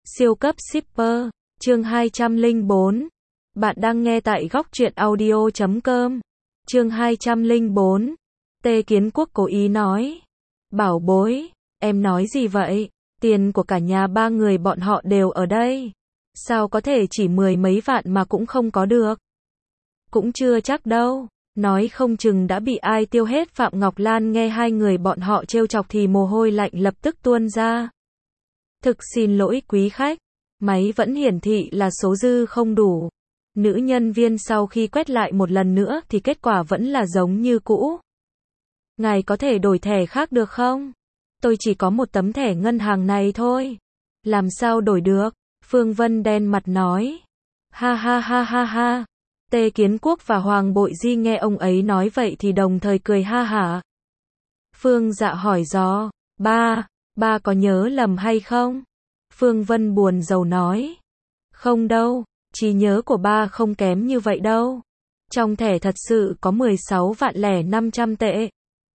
Siêu cấp shipper, chương 204. Bạn đang nghe tại góc truyện audio.com. Chương 204. Tê Kiến Quốc cố ý nói. Bảo bối, em nói gì vậy? Tiền của cả nhà ba người bọn họ đều ở đây. Sao có thể chỉ mười mấy vạn mà cũng không có được? Cũng chưa chắc đâu. Nói không chừng đã bị ai tiêu hết. Phạm Ngọc Lan nghe hai người bọn họ trêu chọc thì mồ hôi lạnh lập tức tuôn ra. Thực xin lỗi quý khách, máy vẫn hiển thị là số dư không đủ. Nữ nhân viên sau khi quét lại một lần nữa thì kết quả vẫn là giống như cũ. Ngài có thể đổi thẻ khác được không? Tôi chỉ có một tấm thẻ ngân hàng này thôi. Làm sao đổi được? Phương Vân đen mặt nói. Ha ha ha ha ha. Tê Kiến Quốc và Hoàng Bội Di nghe ông ấy nói vậy thì đồng thời cười ha hả. Phương Dạ hỏi dò, ba có nhớ lầm hay không? Phương Vân buồn rầu nói. Không đâu, trí nhớ của ba không kém như vậy đâu. Trong thẻ thật sự có 16.500.000 tệ.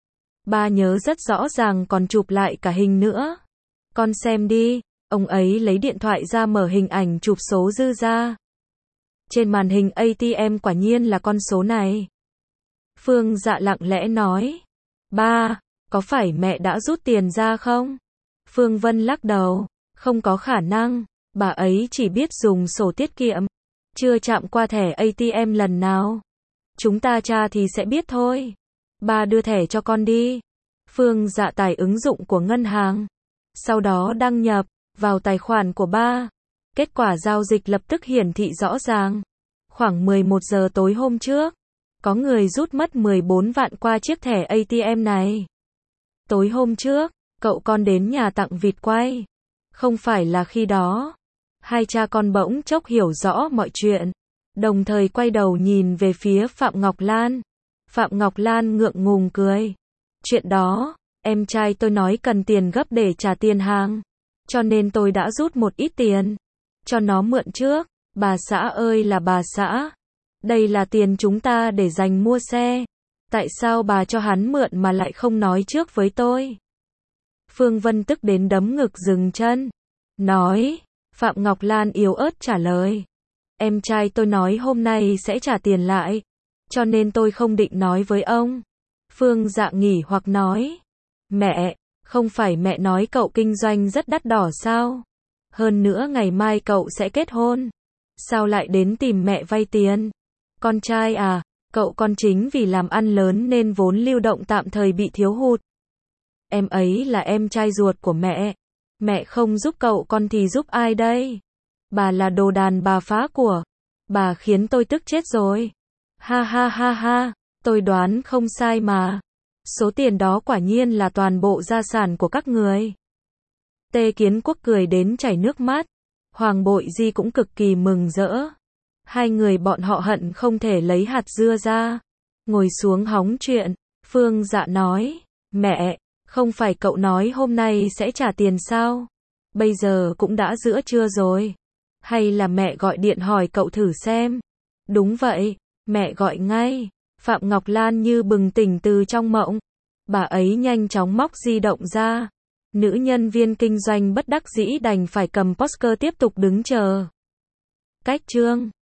Ba nhớ rất rõ ràng còn chụp lại cả hình nữa. Con xem đi, ông ấy lấy điện thoại ra mở hình ảnh chụp số dư ra. Trên màn hình ATM quả nhiên là con số này. Phương Dạ lặng lẽ nói. Ba, có phải mẹ đã rút tiền ra không? Phương Vân lắc đầu. Không có khả năng, bà ấy chỉ biết dùng sổ tiết kiệm. Chưa chạm qua thẻ ATM lần nào. Chúng ta tra thì sẽ biết thôi. Ba đưa thẻ cho con đi. Phương Dạ tải ứng dụng của ngân hàng. Sau đó đăng nhập vào tài khoản của ba. Kết quả giao dịch lập tức hiển thị rõ ràng. Khoảng 11 giờ tối hôm trước, có người rút mất 14 vạn qua chiếc thẻ ATM này. Tối hôm trước, cậu con đến nhà tặng vịt quay. Không phải là khi đó. Hai cha con bỗng chốc hiểu rõ mọi chuyện. Đồng thời quay đầu nhìn về phía Phạm Ngọc Lan. Phạm Ngọc Lan ngượng ngùng cười. Chuyện đó, em trai tôi nói cần tiền gấp để trả tiền hàng. Cho nên tôi đã rút một ít tiền. Cho nó mượn trước. Bà xã ơi là bà xã. Đây là tiền chúng ta để dành mua xe. Tại sao bà cho hắn mượn mà lại không nói trước với tôi? Phương Vân tức đến đấm ngực dừng chân. Nói. Phạm Ngọc Lan yếu ớt trả lời. Em trai tôi nói hôm nay sẽ trả tiền lại. Cho nên tôi không định nói với ông. Phương Dạ nghỉ hoặc nói. Mẹ, không phải mẹ nói cậu kinh doanh rất đắt đỏ sao? Hơn nữa ngày mai cậu sẽ kết hôn. Sao lại đến tìm mẹ vay tiền? Con trai à, cậu con chính vì làm ăn lớn nên vốn lưu động tạm thời bị thiếu hụt. Em ấy là em trai ruột của mẹ. Mẹ không giúp cậu con thì giúp ai đây? Bà là đồ đàn bà phá của. Bà khiến tôi tức chết rồi. Ha ha ha ha, tôi đoán không sai mà. Số tiền đó quả nhiên là toàn bộ gia sản của các người. Tê Kiến Quốc cười đến chảy nước mắt. Hoàng Bội Di cũng cực kỳ mừng rỡ. Hai người bọn họ hận không thể lấy hạt dưa ra. Ngồi xuống hóng chuyện. Phương Dạ nói. Mẹ, không phải cậu nói hôm nay sẽ trả tiền sao? Bây giờ cũng đã giữa trưa rồi. Hay là mẹ gọi điện hỏi cậu thử xem? Đúng vậy, mẹ gọi ngay. Phạm Ngọc Lan như bừng tỉnh từ trong mộng. Bà ấy nhanh chóng móc di động ra. Nữ nhân viên kinh doanh bất đắc dĩ đành phải cầm poster tiếp tục đứng chờ. Cách chương